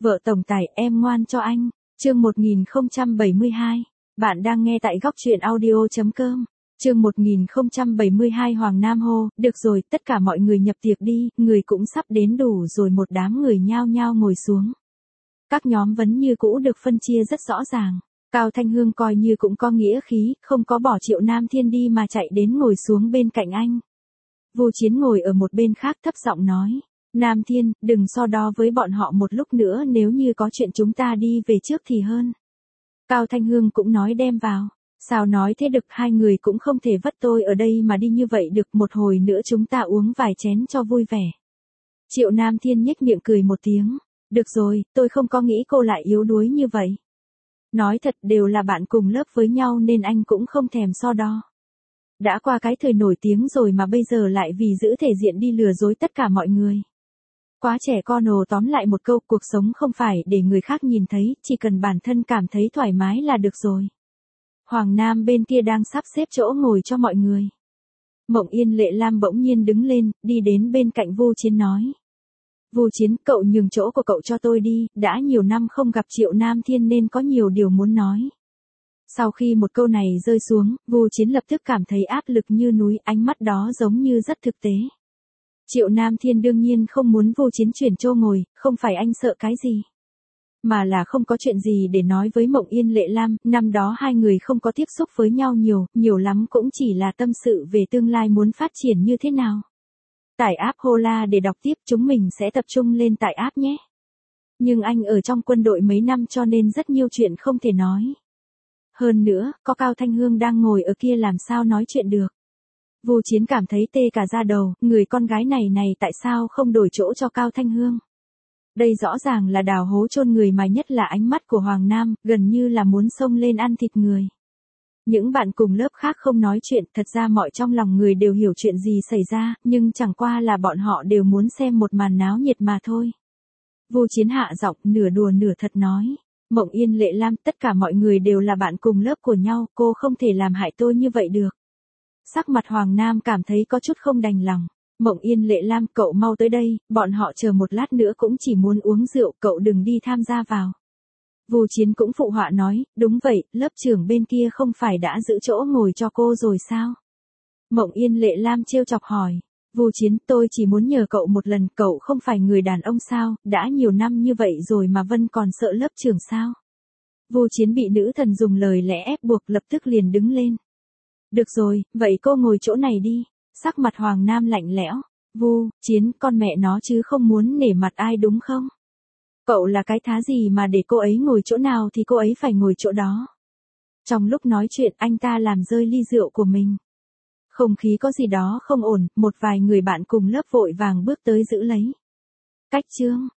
Vợ tổng tài em ngoan cho anh. Chương 1072. Bạn đang nghe tại góc truyện audio.com. Chương 1072 Hoàng Nam hô, được rồi, tất cả mọi người nhập tiệc đi, người cũng sắp đến đủ rồi. Một đám người nhao nhao ngồi xuống. Các nhóm vấn như cũ được phân chia rất rõ ràng. Cao Thanh Hương coi như cũng có nghĩa khí, không có bỏ Triệu Nam Thiên đi mà chạy đến ngồi xuống bên cạnh anh. Vu Chiến ngồi ở một bên khác thấp giọng nói. Nam Thiên, đừng so đo với bọn họ một lúc nữa, nếu như có chuyện chúng ta đi về trước thì hơn. Cao Thanh Hương cũng nói đem vào. Sao nói thế được, hai người cũng không thể vất tôi ở đây mà đi như vậy được, một hồi nữa chúng ta uống vài chén cho vui vẻ. Triệu Nam Thiên nhếch miệng cười một tiếng. Được rồi, tôi không có nghĩ cô lại yếu đuối như vậy. Nói thật, đều là bạn cùng lớp với nhau nên anh cũng không thèm so đo. Đã qua cái thời nổi tiếng rồi mà bây giờ lại vì giữ thể diện đi lừa dối tất cả mọi người. Quá trẻ con ồ, tóm lại một câu, cuộc sống không phải để người khác nhìn thấy, chỉ cần bản thân cảm thấy thoải mái là được rồi. Hoàng Nam bên kia đang sắp xếp chỗ ngồi cho mọi người. Mộng Yên Lệ Lam bỗng nhiên đứng lên, đi đến bên cạnh Vu Chiến nói. Vu Chiến, cậu nhường chỗ của cậu cho tôi đi, đã nhiều năm không gặp Triệu Nam Thiên nên có nhiều điều muốn nói. Sau khi một câu này rơi xuống, Vu Chiến lập tức cảm thấy áp lực như núi, ánh mắt đó giống như rất thực tế. Triệu Nam Thiên đương nhiên không muốn Vu Chiến chuyển chỗ ngồi, không phải anh sợ cái gì. Mà là không có chuyện gì để nói với Mộng Yên Lệ Lam, năm đó hai người không có tiếp xúc với nhau nhiều lắm cũng chỉ là tâm sự về tương lai muốn phát triển như thế nào. Tải app Hola để đọc tiếp, chúng mình sẽ tập trung lên tải app nhé. Nhưng anh ở trong quân đội mấy năm cho nên rất nhiều chuyện không thể nói. Hơn nữa, có Cao Thanh Hương đang ngồi ở kia làm sao nói chuyện được. Vu Chiến cảm thấy tê cả da đầu, người con gái này tại sao không đổi chỗ cho Cao Thanh Hương. Đây rõ ràng là đào hố chôn người mà, nhất là ánh mắt của Hoàng Nam, gần như là muốn xông lên ăn thịt người. Những bạn cùng lớp khác không nói chuyện, thật ra mọi trong lòng người đều hiểu chuyện gì xảy ra, nhưng chẳng qua là bọn họ đều muốn xem một màn náo nhiệt mà thôi. Vu Chiến hạ giọng, nửa đùa nửa thật nói. Mộng Yên Lệ Lam, tất cả mọi người đều là bạn cùng lớp của nhau, cô không thể làm hại tôi như vậy được. Sắc mặt Hoàng Nam cảm thấy có chút không đành lòng. Mộng Yên Lệ Lam, cậu mau tới đây, bọn họ chờ một lát nữa cũng chỉ muốn uống rượu, cậu đừng đi tham gia vào. Vu Chiến cũng phụ họa nói, đúng vậy, lớp trưởng bên kia không phải đã giữ chỗ ngồi cho cô rồi sao? Mộng Yên Lệ Lam trêu chọc hỏi. Vu Chiến, tôi chỉ muốn nhờ cậu một lần, cậu không phải người đàn ông sao, đã nhiều năm như vậy rồi mà Vân còn sợ lớp trưởng sao? Vu Chiến bị nữ thần dùng lời lẽ ép buộc, lập tức liền đứng lên. Được rồi, vậy cô ngồi chỗ này đi. Sắc mặt Hoàng Nam lạnh lẽo. Vu Chiến, con mẹ nó chứ không muốn nể mặt ai đúng không? Cậu là cái thá gì mà để cô ấy ngồi chỗ nào thì cô ấy phải ngồi chỗ đó. Trong lúc nói chuyện, anh ta làm rơi ly rượu của mình. Không khí có gì đó không ổn, một vài người bạn cùng lớp vội vàng bước tới giữ lấy. Cách chương.